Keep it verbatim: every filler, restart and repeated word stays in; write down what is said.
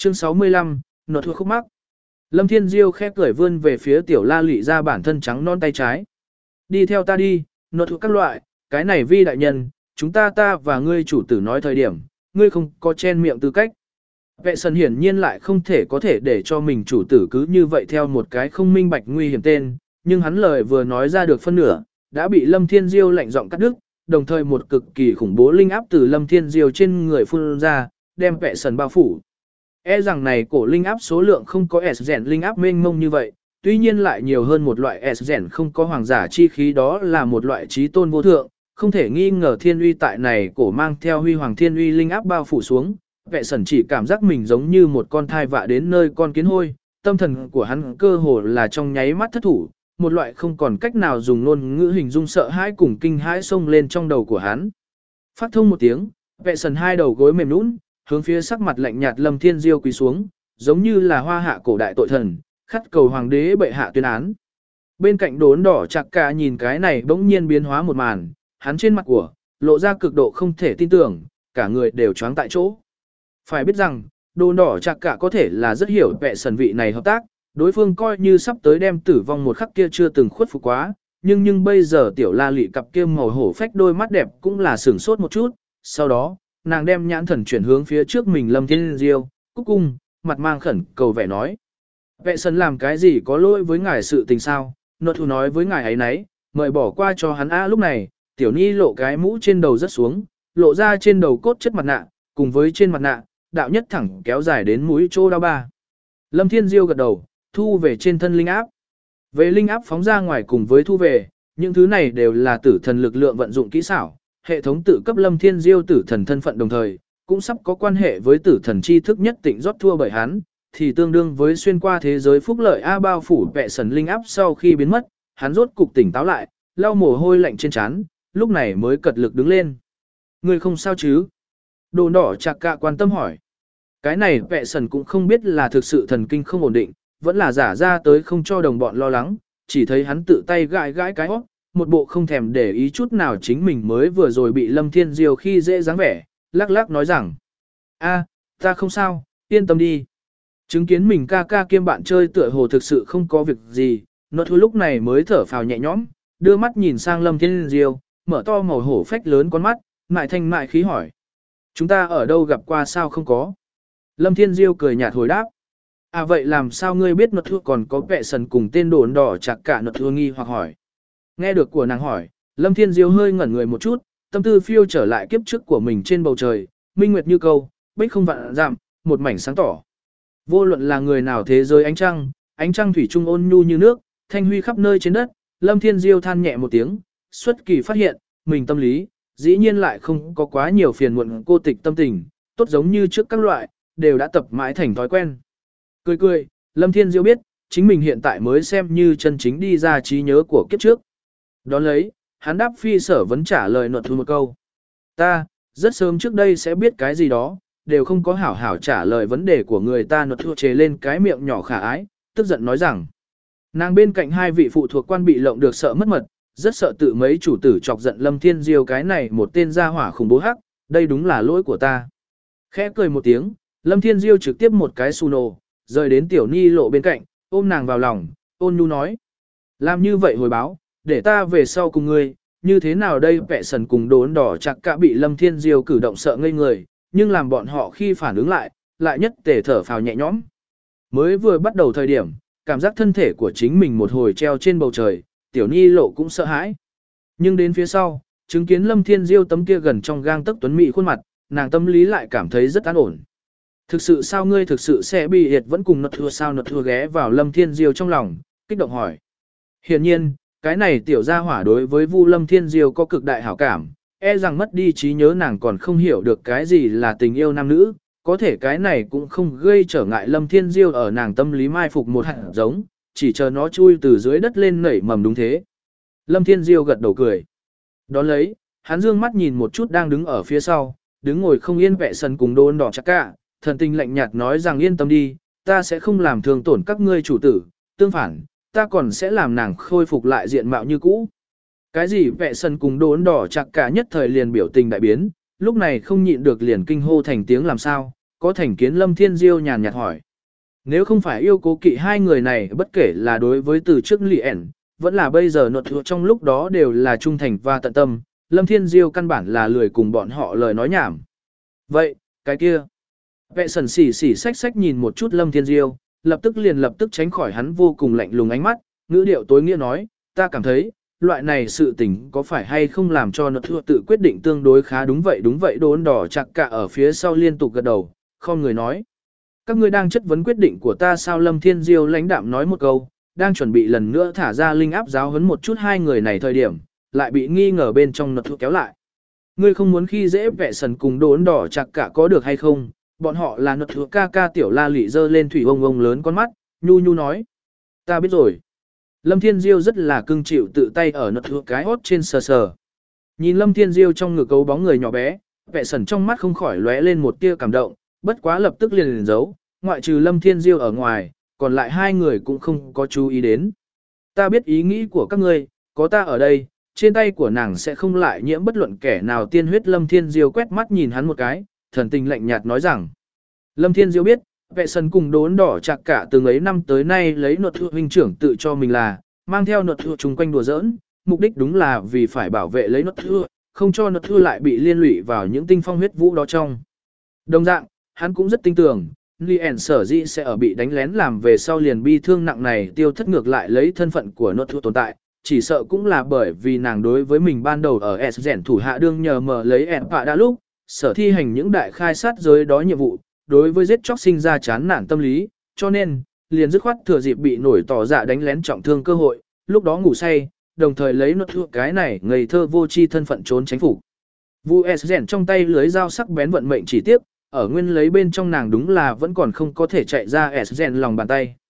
Chương sáu mươi lăm, nọ thua khúc mắc. Lâm Thiên Diêu khẽ cười vươn về phía tiểu la lị ra bản thân trắng non tay trái. Đi theo ta đi, nọ thua các loại, cái này vi đại nhân, chúng ta ta và ngươi chủ tử nói thời điểm, ngươi không có chen miệng tư cách. Vệ sần hiển nhiên lại không thể có thể để cho mình chủ tử cứ như vậy theo một cái không minh bạch nguy hiểm tên, nhưng hắn lời vừa nói ra được phân nửa, đã bị Lâm Thiên Diêu lạnh giọng cắt đứt, đồng thời một cực kỳ khủng bố linh áp từ Lâm Thiên Diêu trên người phun ra, đem vệ sần bao phủ. E rằng này cổ linh áp số lượng không có S rèn linh áp mênh mông như vậy, tuy nhiên lại nhiều hơn một loại S rèn không có hoàng giả chi khí, đó là một loại trí tôn vô thượng, không thể nghi ngờ thiên uy tại này cổ mang theo huy hoàng thiên uy linh áp bao phủ xuống. Vệ sẩn chỉ cảm giác mình giống như một con thai vạ đến nơi con kiến hôi, tâm thần của hắn cơ hồ là trong nháy mắt thất thủ, một loại không còn cách nào dùng ngôn ngữ hình dung sợ hãi cùng kinh hãi xông lên trong đầu của hắn. Phát thông một tiếng, vệ sẩn hai đầu gối mềm nhũn, hướng phía sắc mặt lạnh nhạt Lâm Thiên Diêu quỳ xuống, giống như là hoa hạ cổ đại tội thần, khất cầu hoàng đế bệ hạ tuyên án. Bên cạnh đốn đỏ chặt cả nhìn cái này bỗng nhiên biến hóa một màn, hắn trên mặt của lộ ra cực độ không thể tin tưởng, cả người đều choáng tại chỗ. Phải biết rằng, đốn đỏ chặt cả có thể là rất hiểu vệ sẩn vị này hợp tác, đối phương coi như sắp tới đem tử vong một khắc kia chưa từng khuất phục quá, nhưng nhưng bây giờ tiểu la lị cặp kia màu hổ phách đôi mắt đẹp cũng là sửng sốt một chút, sau đó, nàng đem nhãn thần chuyển hướng phía trước mình Lâm Thiên Diêu, cúc cung, mặt mang khẩn cầu vẻ nói. Vệ sẩn làm cái gì có lỗi với ngài sự tình sao, nọ thu nói với ngài ấy nấy, mời bỏ qua cho hắn a. Lúc này, tiểu ni lộ cái mũ trên đầu rất xuống, lộ ra trên đầu cốt chất mặt nạ, cùng với trên mặt nạ, đạo nhất thẳng kéo dài đến mũi chỗ đau ba. Lâm Thiên Diêu gật đầu, thu về trên thân linh áp. Về linh áp phóng ra ngoài cùng với thu về, những thứ này đều là tử thần lực lượng vận dụng kỹ xảo. Hệ thống tự cấp Lâm Thiên Diêu tử thần thân phận đồng thời, cũng sắp có quan hệ với tử thần tri thức nhất định rót thua bởi hắn, thì tương đương với xuyên qua thế giới phúc lợi A bao phủ vệ sẩn linh áp. Sau khi biến mất, hắn rốt cục tỉnh táo lại, lau mồ hôi lạnh trên trán, lúc này mới cật lực đứng lên. Người không sao chứ? Đồ đỏ chạc cạ quan tâm hỏi. Cái này vệ sẩn cũng không biết là thực sự thần kinh không ổn định, vẫn là giả ra tới không cho đồng bọn lo lắng, chỉ thấy hắn tự tay gãi gãi cái hót, một bộ không thèm để ý chút nào chính mình mới vừa rồi bị Lâm Thiên Diêu khi dễ dáng vẻ, lắc lắc nói rằng: a, ta không sao, yên tâm đi. Chứng kiến mình ca ca kiêm bạn chơi tựa hồ thực sự không có việc gì, nó thôi lúc này mới thở phào nhẹ nhõm, đưa mắt nhìn sang Lâm Thiên Diêu, mở to màu hổ phách lớn con mắt, mại thanh mại khí hỏi: chúng ta ở đâu gặp qua sao không có? Lâm Thiên Diêu cười nhạt hồi đáp: à vậy làm sao ngươi biết nọt thua còn có vệ sẩn cùng tên đồn đỏ chặt cả nọt thua nghi hoặc hỏi. Nghe được của nàng hỏi, Lâm Thiên Diêu hơi ngẩn người một chút, tâm tư phiêu trở lại kiếp trước của mình trên bầu trời, minh nguyệt như câu, bích không vạn dặm, một mảnh sáng tỏ. Vô luận là người nào thế giới ánh trăng, ánh trăng thủy trung ôn nhu như nước, thanh huy khắp nơi trên đất, Lâm Thiên Diêu than nhẹ một tiếng, xuất kỳ phát hiện, mình tâm lý, dĩ nhiên lại không có quá nhiều phiền muộn cô tịch tâm tình, tốt giống như trước các loại, đều đã tập mãi thành thói quen. Cười cười, Lâm Thiên Diêu biết, chính mình hiện tại mới xem như chân chính đi ra trí nhớ của kiếp trước. Đón lấy, hắn đáp phi sở vấn trả lời nọt thu một câu. Ta, rất sớm trước đây sẽ biết cái gì đó, đều không có hảo hảo trả lời vấn đề của người ta. Nọt thu chế lên cái miệng nhỏ khả ái, tức giận nói rằng. Nàng bên cạnh hai vị phụ thuộc quan bị lộng được sợ mất mật, rất sợ tự mấy chủ tử chọc giận Lâm Thiên Diêu cái này một tên gia hỏa khủng bố hắc, đây đúng là lỗi của ta. Khẽ cười một tiếng, Lâm Thiên Diêu trực tiếp một cái su nổ, rời đến tiểu ni lộ bên cạnh, ôm nàng vào lòng, ôn nhu nói. Làm như vậy hồi báo, để ta về sau cùng ngươi, như thế nào đây? Vệ sẩn cùng đốn đỏ chặt cả bị Lâm Thiên Diêu cử động sợ ngây người, nhưng làm bọn họ khi phản ứng lại, lại nhất tề thở phào nhẹ nhõm. Mới vừa bắt đầu thời điểm, cảm giác thân thể của chính mình một hồi treo trên bầu trời, tiểu ni lộ cũng sợ hãi. Nhưng đến phía sau, chứng kiến Lâm Thiên Diêu tấm kia gần trong gang tấc tuấn mỹ khuôn mặt, nàng tâm lý lại cảm thấy rất an ổn. Thực sự sao ngươi thực sự sẽ bị hiệt vẫn cùng nọt thua sao? Nọt thua ghé vào Lâm Thiên Diêu trong lòng, kích động hỏi. Hiển nhiên, cái này tiểu gia hỏa đối với Vu Lâm Thiên Diêu có cực đại hảo cảm, e rằng mất đi trí nhớ nàng còn không hiểu được cái gì là tình yêu nam nữ, có thể cái này cũng không gây trở ngại Lâm Thiên Diêu ở nàng tâm lý mai phục một hạt giống, chỉ chờ nó chui từ dưới đất lên nảy mầm đúng thế. Lâm Thiên Diêu gật đầu cười. Đón lấy, hắn dương mắt nhìn một chút đang đứng ở phía sau, đứng ngồi không yên vệ sần cùng đôn đỏ chắc cả, thần tình lạnh nhạt nói rằng yên tâm đi, ta sẽ không làm thương tổn các ngươi chủ tử, tương phản, ta còn sẽ làm nàng khôi phục lại diện mạo như cũ. Cái gì vệ sần cùng đốn đỏ chặt cả nhất thời liền biểu tình đại biến, lúc này không nhịn được liền kinh hô thành tiếng làm sao, có thành kiến Lâm Thiên Diêu nhàn nhạt hỏi. Nếu không phải yêu cố kỵ hai người này bất kể là đối với từ trước lì ẻn, vẫn là bây giờ nột thuộc trong lúc đó đều là trung thành và tận tâm, Lâm Thiên Diêu căn bản là lười cùng bọn họ lời nói nhảm. Vậy, cái kia. Vệ sẩn xỉ xỉ xách xách nhìn một chút Lâm Thiên Diêu, lập tức liền lập tức tránh khỏi hắn vô cùng lạnh lùng ánh mắt, ngữ điệu tối nghĩa nói, ta cảm thấy, loại này sự tình có phải hay không làm cho nột thuộc tự quyết định tương đối khá đúng vậy đúng vậy đốn đỏ chặt cả ở phía sau liên tục gật đầu, không người nói. Các ngươi đang chất vấn quyết định của ta sao Lâm Thiên Diêu lãnh đạm nói một câu, đang chuẩn bị lần nữa thả ra linh áp giáo huấn một chút hai người này thời điểm, lại bị nghi ngờ bên trong nột thuộc kéo lại. Ngươi không muốn khi dễ vệ sần cùng đốn đỏ chặt cả có được hay không, bọn họ là nột thuộc ca ca tiểu la lị dơ lên thủy ông ông lớn con mắt, nhu nhu nói. Ta biết rồi. Lâm Thiên Diêu rất là cưng chịu tự tay ở nột thuộc cái hốt trên sờ sờ. Nhìn Lâm Thiên Diêu trong ngực cấu bóng người nhỏ bé, vệ sần trong mắt không khỏi lóe lên một tia cảm động, bất quá lập tức liền liền giấu, ngoại trừ Lâm Thiên Diêu ở ngoài, còn lại hai người cũng không có chú ý đến. Ta biết ý nghĩ của các ngươi, có ta ở đây, trên tay của nàng sẽ không lại nhiễm bất luận kẻ nào tiên huyết. Lâm Thiên Diêu quét mắt nhìn hắn một cái, thần tình lạnh nhạt nói rằng. Lâm Thiên Diêu biết, vệ sần cùng đốn đỏ chặt cả từng ấy năm tới nay lấy nột thuộc huynh trưởng tự cho mình là, mang theo nột thuộc chung quanh đùa giỡn, mục đích đúng là vì phải bảo vệ lấy nột thuộc, không cho nột thuộc lại bị liên lụy vào những tinh phong huyết vũ đó trong. Đồng dạng, hắn cũng rất tin tưởng, Lien sở dĩ sẽ ở bị đánh lén làm về sau liền bi thương nặng này tiêu thất ngược lại lấy thân phận của nột thuộc tồn tại, chỉ sợ cũng là bởi vì nàng đối với mình ban đầu ở S rèn thủ hạ đương nhờ mở lấy ẻn phạ đã lúc, sở thi hành những đại khai sát giới đó nhiệm vụ, đối với giết chóc sinh ra chán nản tâm lý, cho nên, liền dứt khoát thừa dịp bị nổi tỏ dạ đánh lén trọng thương cơ hội, lúc đó ngủ say, đồng thời lấy nột thuộc cái này ngây thơ vô tri thân phận trốn tránh phủ. Vu S rèn trong tay lưới dao sắc bén vận mệnh chỉ tiếc, ở nguyên lấy bên trong nàng đúng là vẫn còn không có thể chạy ra S rèn lòng bàn tay.